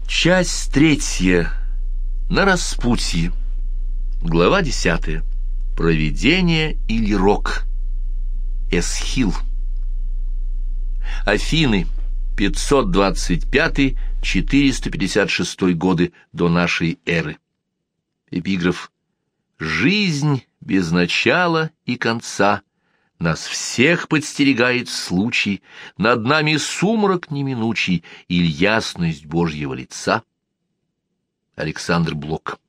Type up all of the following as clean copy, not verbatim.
Часть третья. На распутье. Глава 10. Провидение или рок. Эсхил. Афины. 525-456 годы до нашей эры. Эпиграф. Жизнь без начала и конца. Нас всех подстерегает случай, над нами сумрак неминучий или ясность Божьего лица. Александр Блок.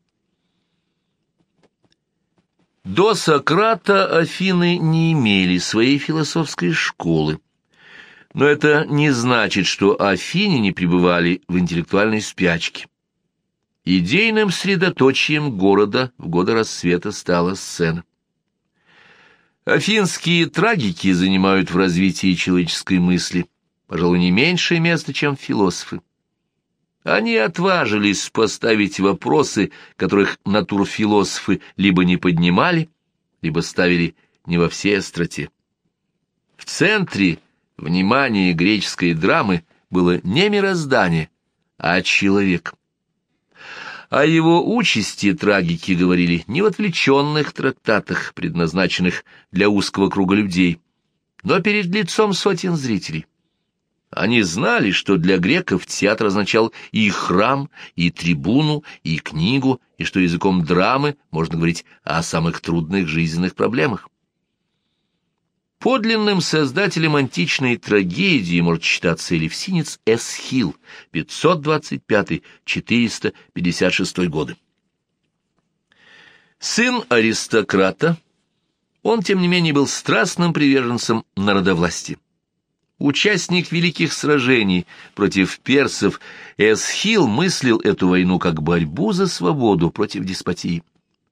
До Сократа Афины не имели своей философской школы, но это не значит, что афиняне пребывали в интеллектуальной спячке. Идейным средоточием города в годы рассвета стала сцена. Афинские трагики занимают в развитии человеческой мысли, пожалуй, не меньшее место, чем философы. Они отважились поставить вопросы, которых натурфилософы либо не поднимали, либо ставили не во всей остроте. В центре внимания греческой драмы было не мироздание, а человек. О его участи трагики говорили не в отвлеченных трактатах, предназначенных для узкого круга людей, но перед лицом сотен зрителей. Они знали, что для греков театр означал и храм, и трибуну, и книгу, и что языком драмы можно говорить о самых трудных жизненных проблемах. Подлинным создателем античной трагедии может считаться элевсинец Эсхил, 525-456 годы. Сын аристократа, он, тем не менее, был страстным приверженцем народовластия. Участник великих сражений против персов, Эсхил мыслил эту войну как борьбу за свободу против деспотии.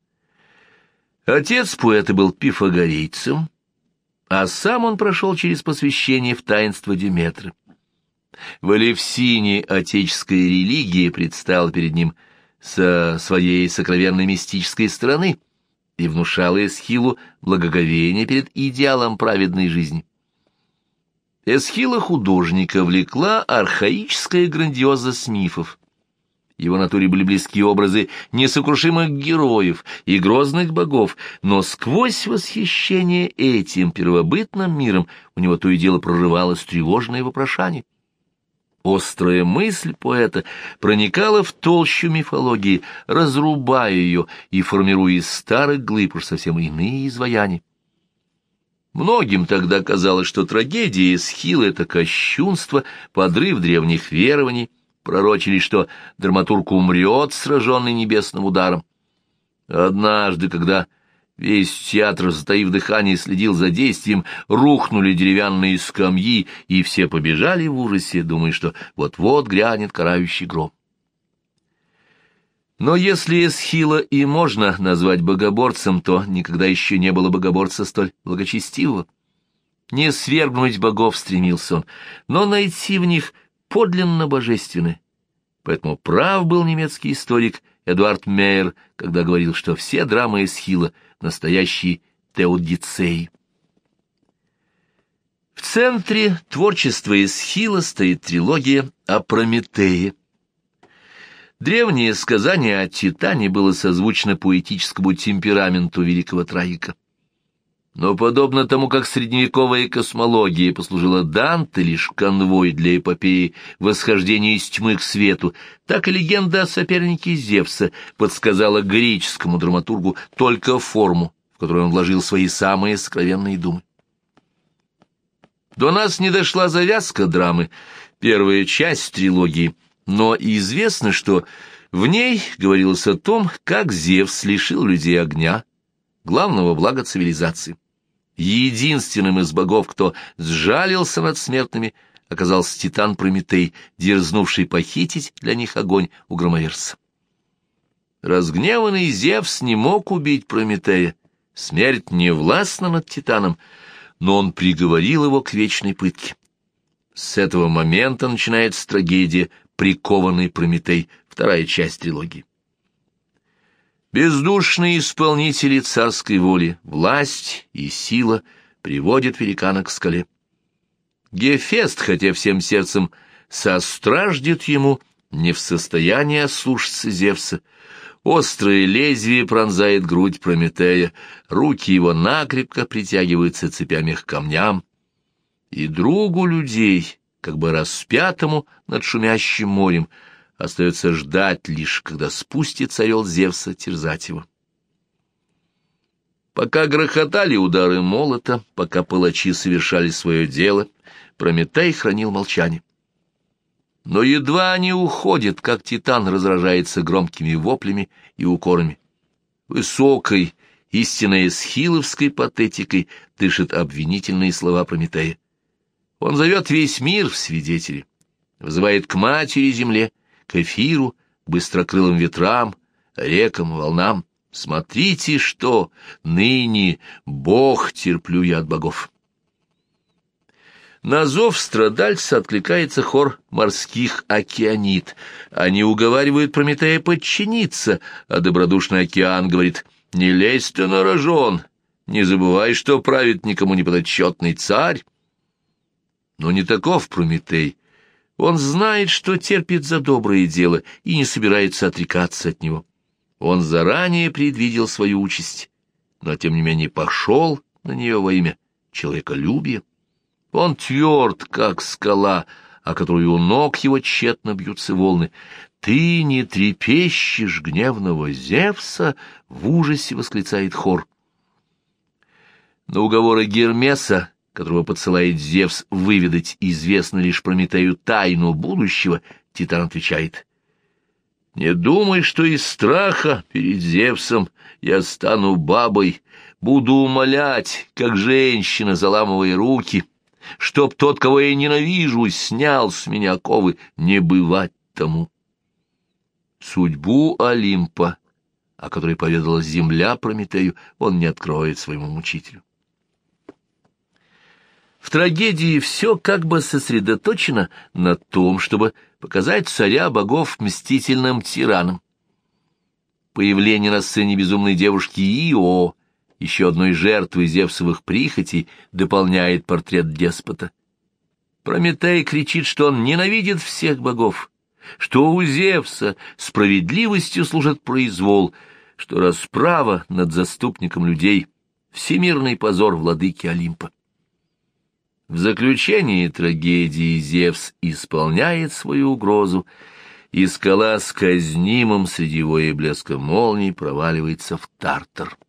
Отец поэта был пифагорейцем, а сам он прошел через посвящение в таинство Деметры. В Элевсине отеческая религия предстала перед ним со своей сокровенной мистической стороны и внушала Эсхилу благоговение перед идеалом праведной жизни. Эсхила художника влекла архаическая грандиозность мифов. Его натуре были близки образы несокрушимых героев и грозных богов, но сквозь восхищение этим первобытным миром у него то и дело прорывалось тревожное вопрошание. Острая мысль поэта проникала в толщу мифологии, разрубая ее и формируя из старых глыб уж совсем иные изваяния. Многим тогда казалось, что трагедия Эсхила — это кощунство, подрыв древних верований, пророчили, что драматург умрет, сраженный небесным ударом. Однажды, когда весь театр, затаив дыхание, следил за действием, рухнули деревянные скамьи, и все побежали в ужасе, думая, что вот-вот грянет карающий гром. Но если Эсхила и можно назвать богоборцем, то никогда еще не было богоборца столь благочестивого. Не свергнуть богов стремился он, но найти в них подлинно божественное. Поэтому прав был немецкий историк Эдуард Мейер, когда говорил, что все драмы Эсхила — настоящие теодицеи. В центре творчества Эсхила стоит трилогия о Прометее. Древнее сказание о Титане было созвучно поэтическому темпераменту великого трагика. Но подобно тому, как средневековая космология послужила Данте лишь конвой для эпопеи восхождения из тьмы к свету, так и легенда о сопернике Зевса подсказала греческому драматургу только форму, в которую он вложил свои самые сокровенные думы. До нас не дошла завязка драмы, первая часть трилогии, но известно, что в ней говорилось о том, как Зевс лишил людей огня, главного блага цивилизации. Единственным из богов, кто сжалился над смертными, оказался Титан Прометей, дерзнувший похитить для них огонь у громоверца. Разгневанный Зевс не мог убить Прометея, смерть не властна над Титаном, но он приговорил его к вечной пытке. С этого момента начинается трагедия «Прикованный Прометей», вторая часть трилогии. Бездушные исполнители царской воли, власть и сила приводят великана к скале. Гефест, хотя всем сердцем состраждет ему, не в состоянии ослушаться Зевса. Острое лезвие пронзает грудь Прометея, руки его накрепко притягиваются цепями к камням, и другу людей, как бы распятому над шумящим морем, остается ждать лишь, когда спустится орел Зевса терзать его. Пока грохотали удары молота, пока палачи совершали свое дело, Прометей хранил молчание. Но едва они уходят, как Титан разражается громкими воплями и укорами. Высокой, истинной эсхиловской патетикой дышат обвинительные слова Прометея. Он зовет весь мир в свидетели, вызывает к матери земле, к эфиру, быстрокрылым ветрам, рекам, волнам. Смотрите, что ныне Бог терплю я от богов. На зов страдальца откликается хор морских океанит. Они уговаривают Прометея подчиниться, а добродушный океан говорит: «Не лезь ты на рожон, не забывай, что правит никому не подотчетный царь». Но не таков Прометей. Он знает, что терпит за доброе дело и не собирается отрекаться от него. Он заранее предвидел свою участь, но тем не менее пошел на нее во имя человеколюбия. Он тверд, как скала, о которую у ног его тщетно бьются волны. «Ты не трепещешь гневного Зевса?» — в ужасе восклицает хор. На уговоры Гермеса, которого подсылает Зевс выведать известно лишь Прометею тайну будущего, Титан отвечает: «Не думай, что из страха перед Зевсом я стану бабой, буду умолять, как женщина, заламывая руки, чтоб тот, кого я ненавижу, снял с меня оковы, не бывать тому». Судьбу Олимпа, о которой поведала земля Прометею, он не откроет своему мучителю. В трагедии все как бы сосредоточено на том, чтобы показать царя богов мстительным тираном. Появление на сцене безумной девушки Ио, еще одной жертвы Зевсовых прихотей, дополняет портрет деспота. Прометей кричит, что он ненавидит всех богов, что у Зевса справедливостью служит произвол, что расправа над заступником людей — всемирный позор владыки Олимпа. В заключении трагедии Зевс исполняет свою угрозу, и скала с казнимым среди воя и блеска молний проваливается в Тартар.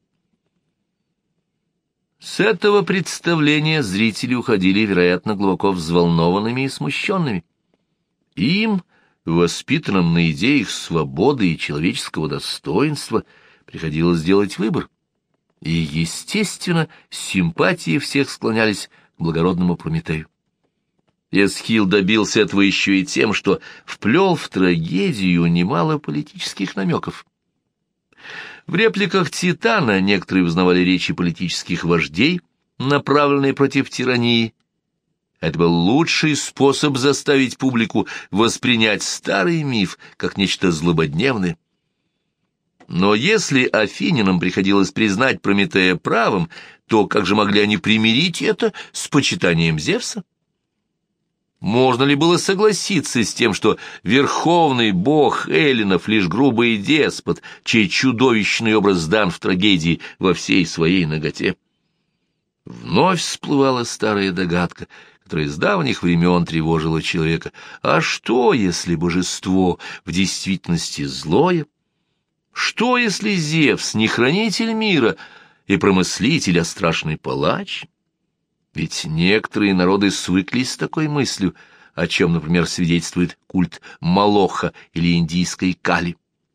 С этого представления зрители уходили, вероятно, глубоко взволнованными и смущенными. Им, воспитанным на идеях свободы и человеческого достоинства, приходилось делать выбор. И, естественно, симпатии всех склонялись к благородному Прометею. Эсхил добился этого еще и тем, что вплел в трагедию немало политических намеков. В репликах Титана некоторые узнавали речи политических вождей, направленные против тирании. Это был лучший способ заставить публику воспринять старый миф как нечто злободневное. Но если афинянам приходилось признать Прометея правым, то как же могли они примирить это с почитанием Зевса? Можно ли было согласиться с тем, что верховный бог эллинов лишь грубый деспот, чей чудовищный образ дан в трагедии во всей своей наготе? Вновь всплывала старая догадка, которая с давних времен тревожила человека. А что, если божество в действительности злое? Что, если Зевс не хранитель мира и промыслитель, а страшный палач? Ведь некоторые народы свыклись с такой мыслью, о чем, например, свидетельствует культ Молоха или индийской Кали.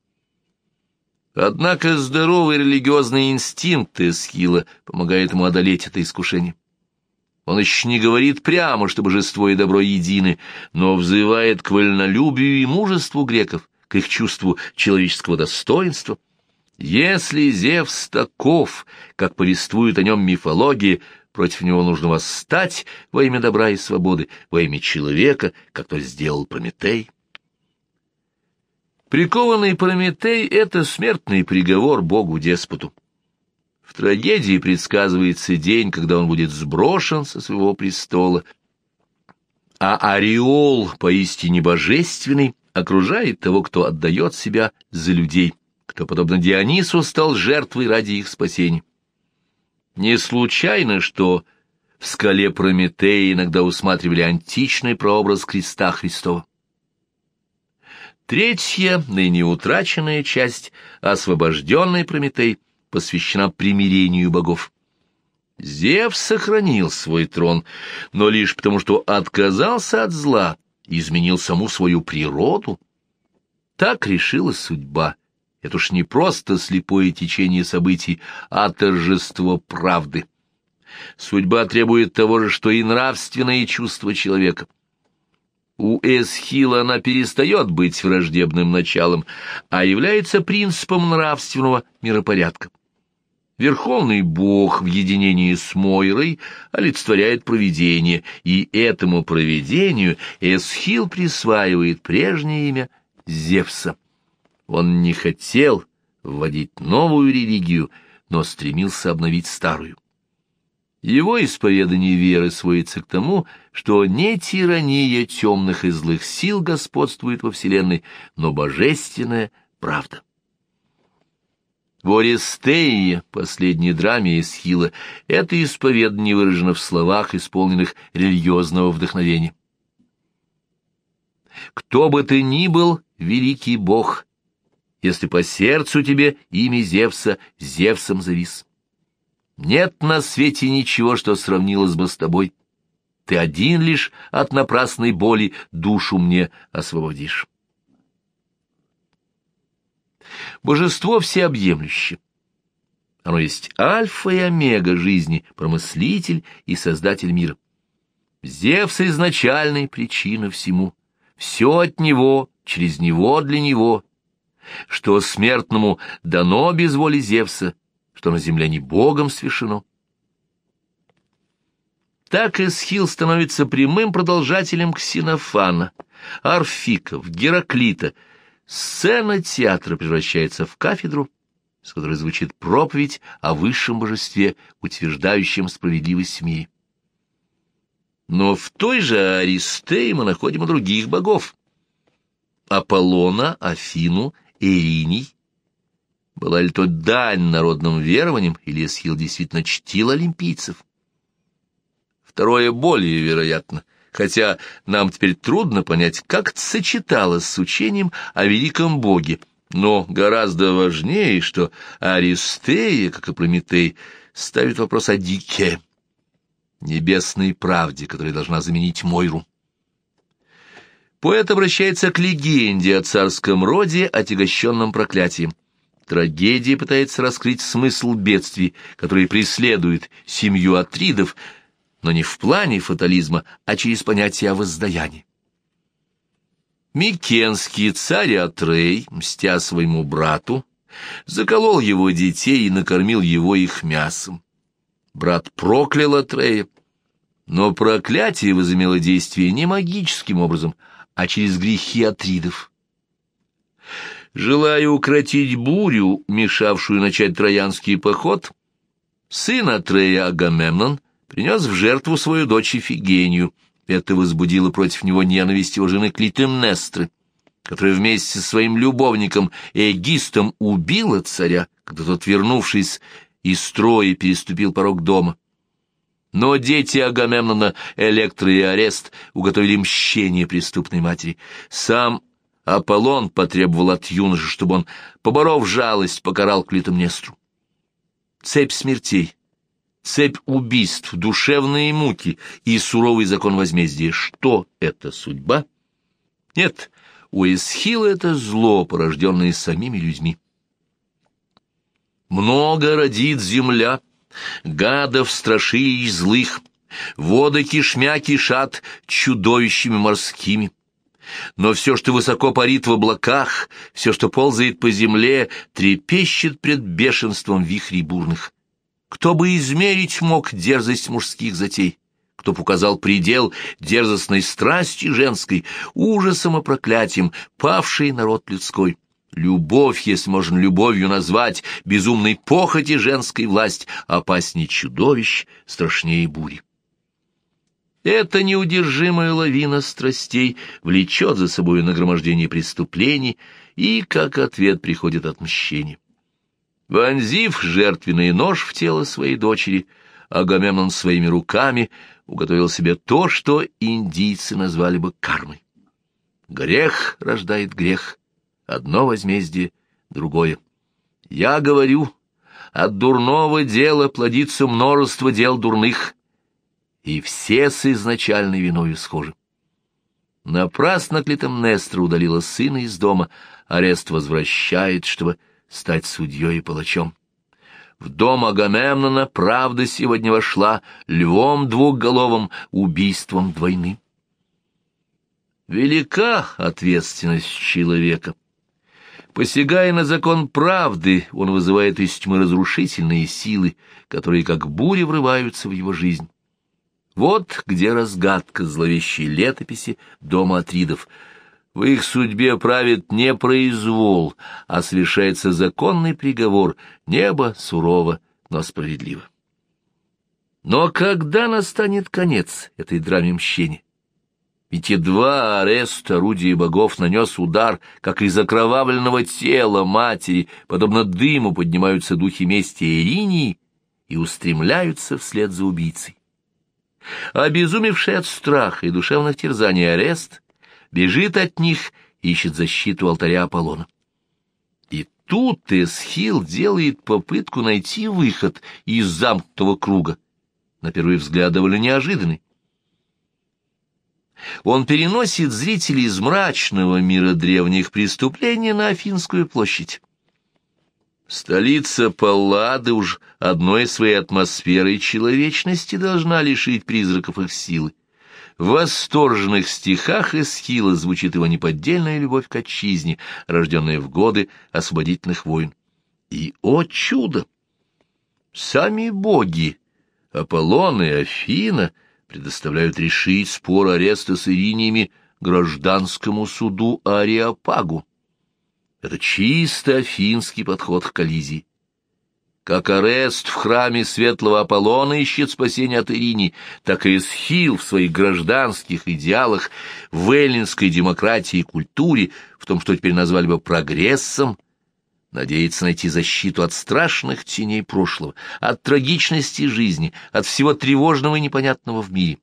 Однако здоровый религиозный инстинкт Эсхила помогает ему одолеть это искушение. Он еще не говорит прямо, что божество и добро едины, но взывает к вольнолюбию и мужеству греков, к их чувству человеческого достоинства. Если Зевс таков, как повествует о нем мифология, против него нужно восстать во имя добра и свободы, во имя человека, как то сделал Прометей. Прикованный Прометей — это смертный приговор богу-деспоту. В трагедии предсказывается день, когда он будет сброшен со своего престола, а ореол, поистине божественный, окружает того, кто отдает себя за людей, кто, подобно Дионису, стал жертвой ради их спасения. Не случайно, что в скале Прометея иногда усматривали античный прообраз креста Христова. Третья, ныне утраченная часть, освобожденный Прометей, посвящена примирению богов. Зевс сохранил свой трон, но лишь потому, что отказался от зла, изменил саму свою природу. Так решила судьба. Это уж не просто слепое течение событий, а торжество правды. Судьба требует того же, что и нравственные чувства человека. У Эсхила она перестает быть враждебным началом, а является принципом нравственного миропорядка. Верховный бог в единении с Мойрой олицетворяет провидение, и этому провидению Эсхил присваивает прежнее имя Зевса. Он не хотел вводить новую религию, но стремился обновить старую. Его исповедание веры сводится к тому, что не тирания темных и злых сил господствует во Вселенной, но божественная правда. В Орестее, последней драме Эсхила, это исповедание выражено в словах, исполненных религиозного вдохновения. «Кто бы ты ни был, великий бог, если по сердцу тебе имя Зевса Зевсом завис. Нет на свете ничего, что сравнилось бы с тобой. Ты один лишь от напрасной боли душу мне освободишь». Божество всеобъемлюще. Оно есть альфа и омега жизни, промыслитель и создатель мира. Зевс — изначальная причина всему. Все от него, через него, для него. Что смертному дано без воли Зевса, что на земле не Богом свершено. Так Эсхил становится прямым продолжателем Ксенофана, Орфиков, Гераклита. Сцена театра превращается в кафедру, с которой звучит проповедь о высшем божестве, утверждающем справедливость в мире. Но в той же Аристее мы находим и других богов. Аполлона, Афину, Эриней. Была ли то дань народным верованиям, или Эсхил действительно чтил олимпийцев? Второе более вероятно, хотя нам теперь трудно понять, как это сочеталось с учением о великом боге. Но гораздо важнее, что Аристея, как и Прометей, ставит вопрос о Дике, небесной правде, которая должна заменить Мойру. Поэт обращается к легенде о царском роде, отягощенном проклятием. Трагедия пытается раскрыть смысл бедствий, которые преследуют семью Атридов, но не в плане фатализма, а через понятие о воздаянии. Микенский царь Атрей, мстя своему брату, заколол его детей и накормил его их мясом. Брат проклял Атрея, но проклятие возымело действие не магическим образом, а через грехи Атридов. Желая укротить бурю, мешавшую начать троянский поход, сын Атрея Агамемнон принес в жертву свою дочь Ифигению. Это возбудило против него ненависть его жены Клитемнестры, которая вместе со своим любовником Эгистом убила царя, когда тот, вернувшись из строя, переступил порог дома. Но дети Агамемнона, Электра и Орест, уготовили мщение преступной матери. Сам Аполлон потребовал от юноши, чтобы он, поборов жалость, покарал Клитемнестру. Цепь смертей, цепь убийств, душевные муки и суровый закон возмездия. Что это, судьба? Нет, у Эсхила это зло, порожденное самими людьми. Много родит земля, гадов страшилищ злых, воды кишмя кишат чудовищами морскими. Но все, что высоко парит в облаках, все, что ползает по земле, трепещет пред бешенством вихрей бурных. Кто бы измерить мог дерзость мужских затей? Кто б указал предел дерзостной страсти женской, ужасом и проклятием павший народ людской? Любовь, если можно любовью назвать, безумной похоти женской власть, опасней чудовищ, страшнее бури. Эта неудержимая лавина страстей влечет за собой нагромождение преступлений, и, как ответ, приходит отмщение. Вонзив жертвенный нож в тело своей дочери, Агамемнон своими руками уготовил себе то, что индийцы назвали бы кармой. Грех рождает грех, одно возмездие, другое. Я говорю, от дурного дела плодится множество дел дурных, и все с изначальной виною схожи. Напрасно Клитемнестра удалила сына из дома, Орест возвращает, чтобы стать судьей и палачом. В дом Агамемнона правда сегодня вошла львом двухголовым, убийством двойным. Велика ответственность человека. Посягая на закон правды, он вызывает из тьмы разрушительные силы, которые как бури врываются в его жизнь. Вот где разгадка зловещей летописи дома Атридов. В их судьбе правит не произвол, а совершается законный приговор. Небо сурово, но справедливо. Но когда настанет конец этой драме мщения? Ведь едва Орест, орудие богов, нанес удар, как из окровавленного тела матери, подобно дыму, поднимаются духи мести Эринии и устремляются вслед за убийцей. Обезумевший от страха и душевных терзаний Орест бежит от них и ищет защиту алтаря Аполлона. И тут Эсхил делает попытку найти выход из замкнутого круга, на первый взгляд довольно неожиданный. Он переносит зрителей из мрачного мира древних преступлений на Афинскую площадь. Столица Паллады уж одной своей атмосферой человечности должна лишить призраков их силы. В восторженных стихах Эсхила звучит его неподдельная любовь к отчизне, рожденная в годы освободительных войн. И, о чудо! Сами боги, Аполлон и Афина, предоставляют решить спор Ореста с Ириниями гражданскому суду Ареопагу. Это чисто афинский подход к коллизии. Как Орест в храме светлого Аполлона ищет спасения от Иринии, так и Эсхил в своих гражданских идеалах, в эллинской демократии и культуре, в том, что теперь назвали бы прогрессом, надеется найти защиту от страшных теней прошлого, от трагичности жизни, от всего тревожного и непонятного в мире.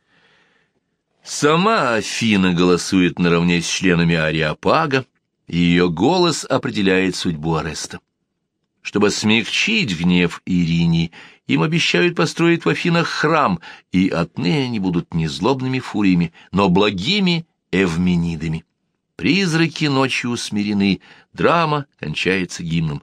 Сама Афина голосует наравне с членами Ареопага, и ее голос определяет судьбу Ореста. Чтобы смягчить гнев Иринии, им обещают построить в Афинах храм, и отныне они будут не злобными фуриями, но благими эвменидами. Призраки ночью усмирены, драма кончается гимном.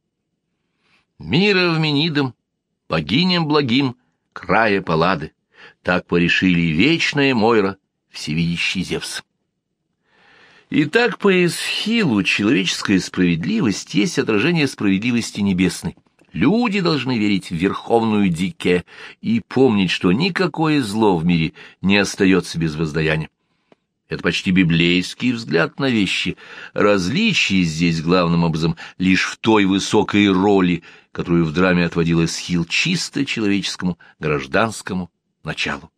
Мир эвменидам, богиням благим, края Паллады, так порешили вечная Мойра, всевидящий Зевс. Итак, по Эсхилу человеческая справедливость есть отражение справедливости небесной. Люди должны верить в верховную Дике и помнить, что никакое зло в мире не остается без воздаяния. Это почти библейский взгляд на вещи. Различие здесь главным образом лишь в той высокой роли, которую в драме отводил Эсхил чисто человеческому гражданскому началу.